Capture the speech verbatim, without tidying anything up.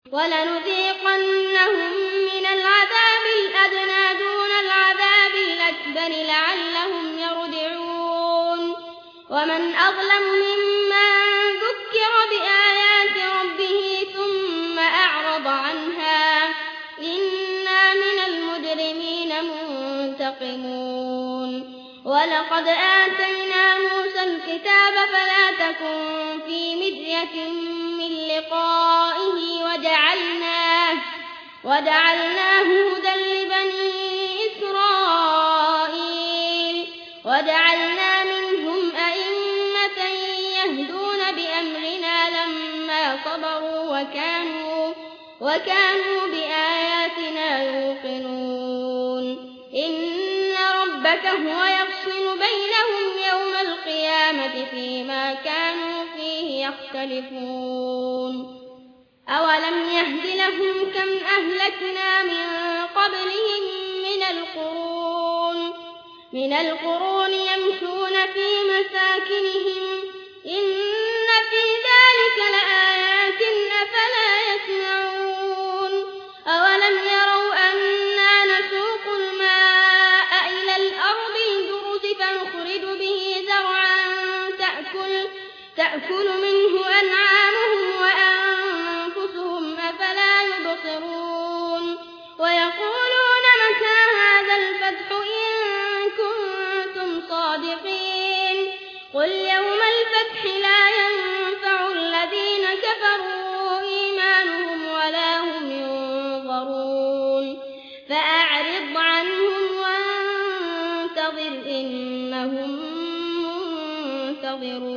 ولنذيقنهم من العذاب الأدنى دون العذاب الأكبر لعلهم يرجعون ومن أظلم ممن ذكر بآيات ربه ثم أعرض عنها إنا من المجرمين منتقمون ولقد آتينا موسى الكتاب فلا تكن في مرية من لقائه وجعلناه, وجعلناه هدى لبني إسرائيل وجعلنا منهم أئمة يهدون بأمرنا لما صبروا وكانوا, وكانوا بآياتنا يوقنون إن ربك هو يفصل بينهم يوم القيامة فيما كانوا فيه يختلفون أولم يهد لهم كم أهلكنا من قبلهم من القرون, من القرون يمشون في مساكنهم إن في ذلك لآيات أفلا يسمعون أولم يروا أنا نسوق الماء إلى الأرض الجرز فنخرج به زرعا تأكل, تأكل منه أنعامهم وأنفسهم أفلا يبصرون ويقولون متى هذا الفتح إن كنتم صادقين قل يوم الفتح لا ينفع الذين كفروا إيمانهم ولا هم ينظرون فأعرض عنهم وانتظر إنهم منتظرون.